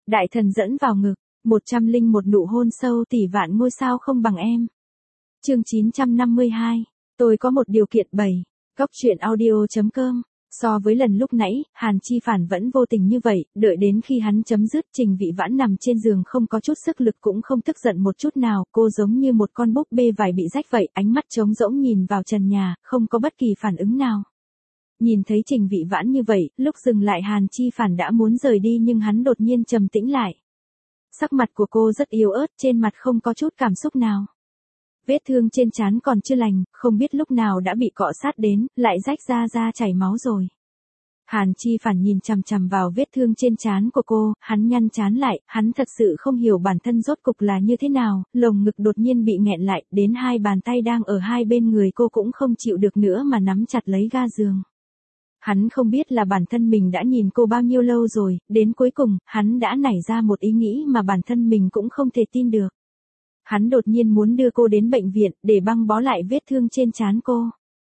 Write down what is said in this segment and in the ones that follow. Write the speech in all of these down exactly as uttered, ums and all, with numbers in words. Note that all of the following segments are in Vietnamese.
Đại thần dẫn vào ngực, một trăm linh một nụ hôn sâu tỷ vạn ngôi sao không bằng em. Chương chín trăm năm mươi hai, tôi có một điều kiện bảy. Góc truyện audio.com. So với lần lúc nãy, Hàn Chi Phản vẫn vô tình như vậy, đợi đến khi hắn chấm dứt, Trình Vị Vãn nằm trên giường không có chút sức lực cũng không tức giận một chút nào, cô giống như một con búp bê vải bị rách vậy, ánh mắt trống rỗng nhìn vào trần nhà, không có bất kỳ phản ứng nào. Nhìn thấy Trình Vị Vãn như vậy, lúc dừng lại Hàn Chi Phản đã muốn rời đi nhưng hắn đột nhiên trầm tĩnh lại. Sắc mặt của cô rất yếu ớt, trên mặt không có chút cảm xúc nào. Vết thương trên trán còn chưa lành, không biết lúc nào đã bị cọ sát đến, lại rách ra ra chảy máu rồi. Hàn Chi Phản nhìn chằm chằm vào vết thương trên trán của cô, hắn nhăn trán lại, hắn thật sự không hiểu bản thân rốt cục là như thế nào, lồng ngực đột nhiên bị nghẹn lại, đến hai bàn tay đang ở hai bên người cô cũng không chịu được nữa mà nắm chặt lấy ga giường. Hắn không biết là bản thân mình đã nhìn cô bao nhiêu lâu rồi, đến cuối cùng, hắn đã nảy ra một ý nghĩ mà bản thân mình cũng không thể tin được. Hắn đột nhiên muốn đưa cô đến bệnh viện, để băng bó lại vết thương trên trán cô.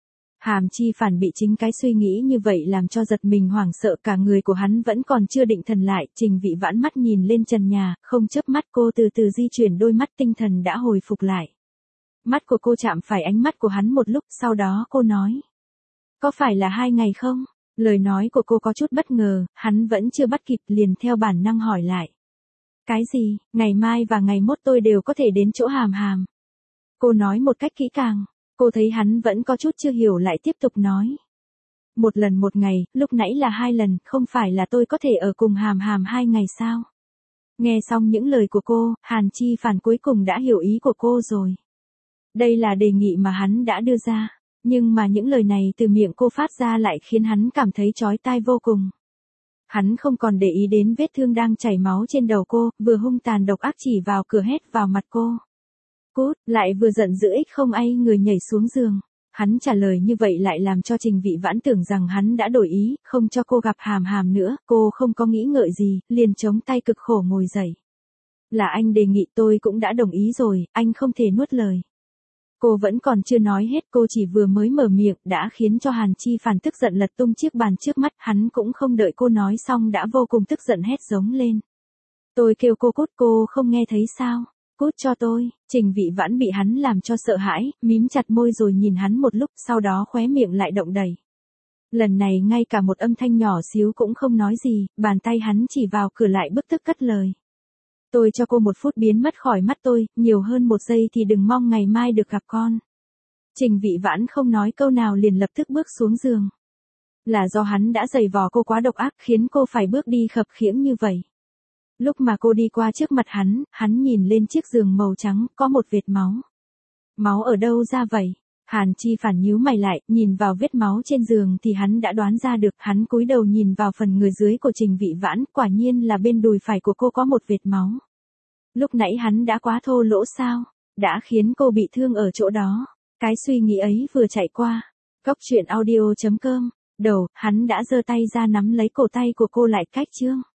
Hàn Chi Phản bị chính cái suy nghĩ như vậy làm cho giật mình hoảng sợ, cả người của hắn vẫn còn chưa định thần lại. Trình Vị Vãn mắt nhìn lên trần nhà, không chớp mắt, cô từ từ di chuyển đôi mắt, tinh thần đã hồi phục lại. Mắt của cô chạm phải ánh mắt của hắn một lúc, sau đó cô nói. Có phải là hai ngày không? Lời nói của cô có chút bất ngờ, hắn vẫn chưa bắt kịp, liền theo bản năng hỏi lại. Cái gì, ngày mai và ngày mốt tôi đều có thể đến chỗ Hàm Hàm. Cô nói một cách kỹ càng, cô thấy hắn vẫn có chút chưa hiểu lại tiếp tục nói. Một lần một ngày, lúc nãy là hai lần, không phải là tôi có thể ở cùng Hàm Hàm hai ngày sao? Nghe xong những lời của cô, Hàn Chi Phản cuối cùng đã hiểu ý của cô rồi. Đây là đề nghị mà hắn đã đưa ra, nhưng mà những lời này từ miệng cô phát ra lại khiến hắn cảm thấy chói tai vô cùng. Hắn không còn để ý đến vết thương đang chảy máu trên đầu cô, vừa hung tàn độc ác chỉ vào cửa hét vào mặt cô. Cút, lại vừa giận dữ ích không ai người nhảy xuống giường. Hắn trả lời như vậy lại làm cho Trình Vị Vãn tưởng rằng hắn đã đổi ý, không cho cô gặp Hàm Hàm nữa, cô không có nghĩ ngợi gì, liền chống tay cực khổ ngồi dậy. Là anh đề nghị, tôi cũng đã đồng ý rồi, anh không thể nuốt lời. Cô vẫn còn chưa nói hết, cô chỉ vừa mới mở miệng đã khiến cho Hàn Chi Phản tức giận lật tung chiếc bàn trước mắt, hắn cũng không đợi cô nói xong đã vô cùng tức giận hét giống lên. Tôi kêu cô cút, cô không nghe thấy sao? Cút cho tôi. Trình Vị Vãn bị hắn làm cho sợ hãi, mím chặt môi rồi nhìn hắn một lúc, sau đó khóe miệng lại động đẩy. Lần này ngay cả một âm thanh nhỏ xíu cũng không nói gì, bàn tay hắn chỉ vào cửa lại bức tức cất lời. Tôi cho cô một phút biến mất khỏi mắt tôi, nhiều hơn một giây thì đừng mong ngày mai được gặp con. Trình Vị Vãn không nói câu nào liền lập tức bước xuống giường. Là do hắn đã giày vò cô quá độc ác khiến cô phải bước đi khập khiễng như vậy. Lúc mà cô đi qua trước mặt hắn, hắn nhìn lên chiếc giường màu trắng, có một vệt máu. Máu ở đâu ra vậy? Hàn Chi Phản nhíu mày lại, nhìn vào vết máu trên giường thì hắn đã đoán ra được, hắn cúi đầu nhìn vào phần người dưới của Trình Vị Vãn, quả nhiên là bên đùi phải của cô có một vệt máu. Lúc nãy hắn đã quá thô lỗ sao? Đã khiến cô bị thương ở chỗ đó. Cái suy nghĩ ấy vừa chạy qua. Góc truyện audio.com. Đầu, hắn đã giơ tay ra nắm lấy cổ tay của cô lại cách chương.